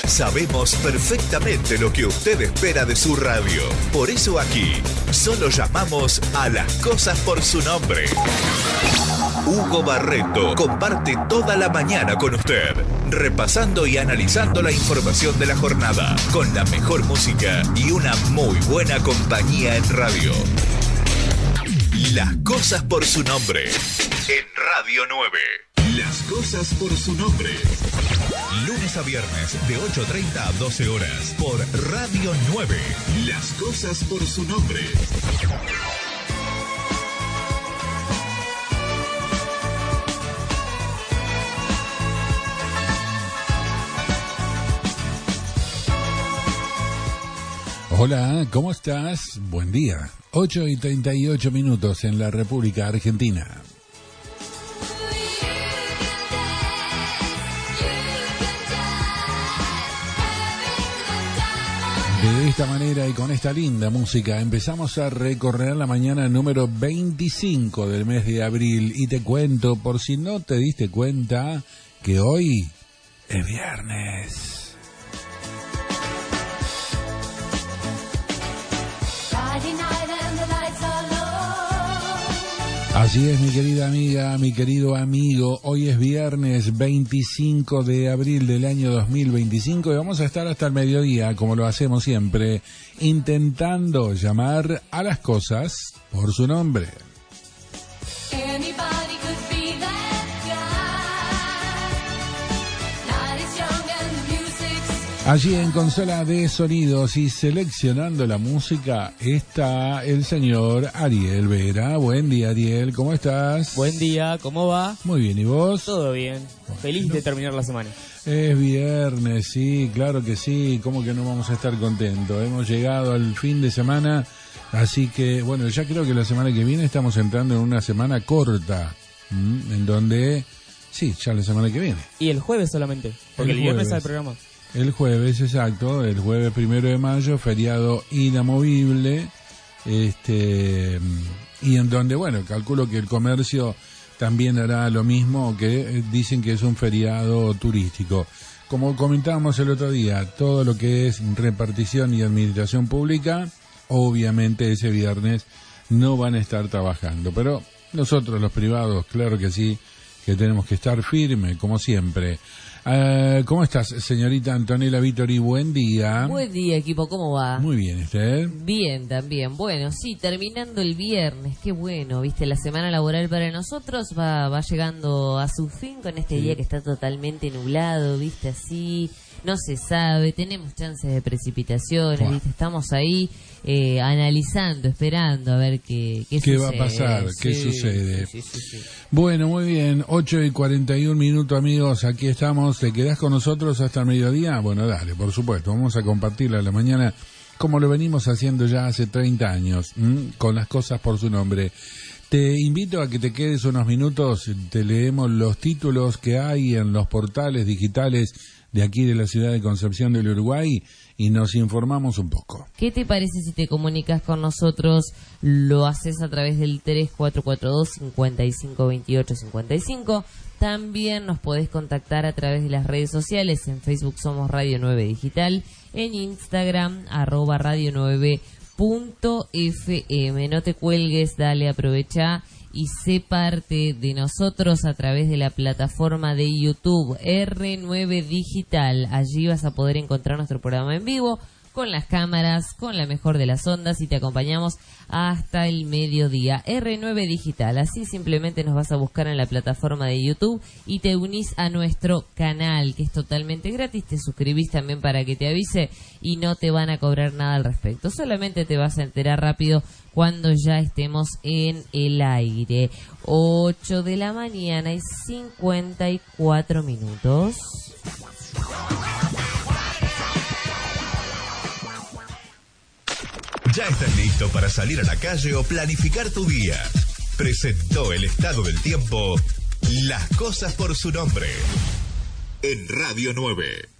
Sabemos perfectamente lo que usted espera de su radio. Por eso aquí solo llamamos a las cosas por su nombre. Hugo Barreto comparte toda la mañana con usted, repasando y analizando la información de la jornada, con la mejor música y una muy buena compañía en radio. Las cosas por su nombre, en Radio 9. Las cosas por su nombre. Lunes a viernes, de 8:30 a 12 horas, por Radio 9. Las cosas por su nombre. Hola, ¿cómo estás? Buen día. 8:38 en la República Argentina. De esta manera y con esta linda música empezamos a recorrer la mañana número 25 del mes de abril. Y te cuento, por si no te diste cuenta, que hoy es viernes. Así es, mi querida amiga, mi querido amigo. Hoy es viernes 25 de abril del año 2025 y vamos a estar hasta el mediodía, como lo hacemos siempre, intentando llamar a las cosas por su nombre. Allí en consola de sonidos y seleccionando la música está el señor Ariel Vera. Buen día, Ariel, ¿cómo estás? Buen día, ¿cómo va? Muy bien, ¿y vos? Todo bien, feliz de terminar la semana. Es viernes, sí, claro que sí, ¿cómo que no vamos a estar contentos? Hemos llegado al fin de semana, así que, bueno, ya creo que la semana que viene estamos entrando en una semana corta, en donde, sí, ya la semana que viene. Y el jueves solamente, porque el viernes hay programa. El jueves, exacto, el jueves 1 de mayo, feriado inamovible, y en donde, bueno, calculo que el comercio también hará lo mismo, que dicen que es un feriado turístico. Como comentábamos el otro día, todo lo que es repartición y administración pública, obviamente ese viernes no van a estar trabajando, pero nosotros los privados, claro que sí, que tenemos que estar firmes, como siempre. ¿Cómo estás, señorita Antonella Vittori? Buen día. Buen día, equipo, ¿cómo va? Muy bien, ¿usted? Bien, también. Bueno, sí, terminando el viernes, qué bueno, viste, la semana laboral para nosotros va llegando a su fin con este día que está totalmente nublado, viste, así, no se sabe, tenemos chances de precipitaciones, viste, estamos ahí analizando, esperando a ver qué sucede. Va a pasar, qué sucede. Sí. Bueno, muy bien, 8:41, amigos, aquí estamos. ¿Te quedás con nosotros hasta el mediodía? Bueno, dale, por supuesto, vamos a compartirla a la mañana como lo venimos haciendo ya hace 30 años, con las cosas por su nombre. Te invito a que te quedes unos minutos, te leemos los títulos que hay en los portales digitales de aquí de la ciudad de Concepción del Uruguay y nos informamos un poco. ¿Qué te parece si te comunicas con nosotros? Lo haces a través del 3442-552855. También nos podés contactar a través de las redes sociales. En Facebook somos Radio 9 Digital, en Instagram @radio9.fm. No te cuelgues, dale, aprovecha y sé parte de nosotros a través de la plataforma de YouTube R9 Digital. Allí vas a poder encontrar nuestro programa en vivo, con las cámaras, con la mejor de las ondas, y te acompañamos hasta el mediodía. R9 Digital, así simplemente nos vas a buscar en la plataforma de YouTube y te unís a nuestro canal, que es totalmente gratis. Te suscribís también para que te avise y no te van a cobrar nada al respecto. Solamente te vas a enterar rápido cuando ya estemos en el aire. 8 de la mañana y 54 minutos. ¿Ya estás listo para salir a la calle o planificar tu día? Presentó el estado del tiempo Las cosas por su nombre en Radio 9.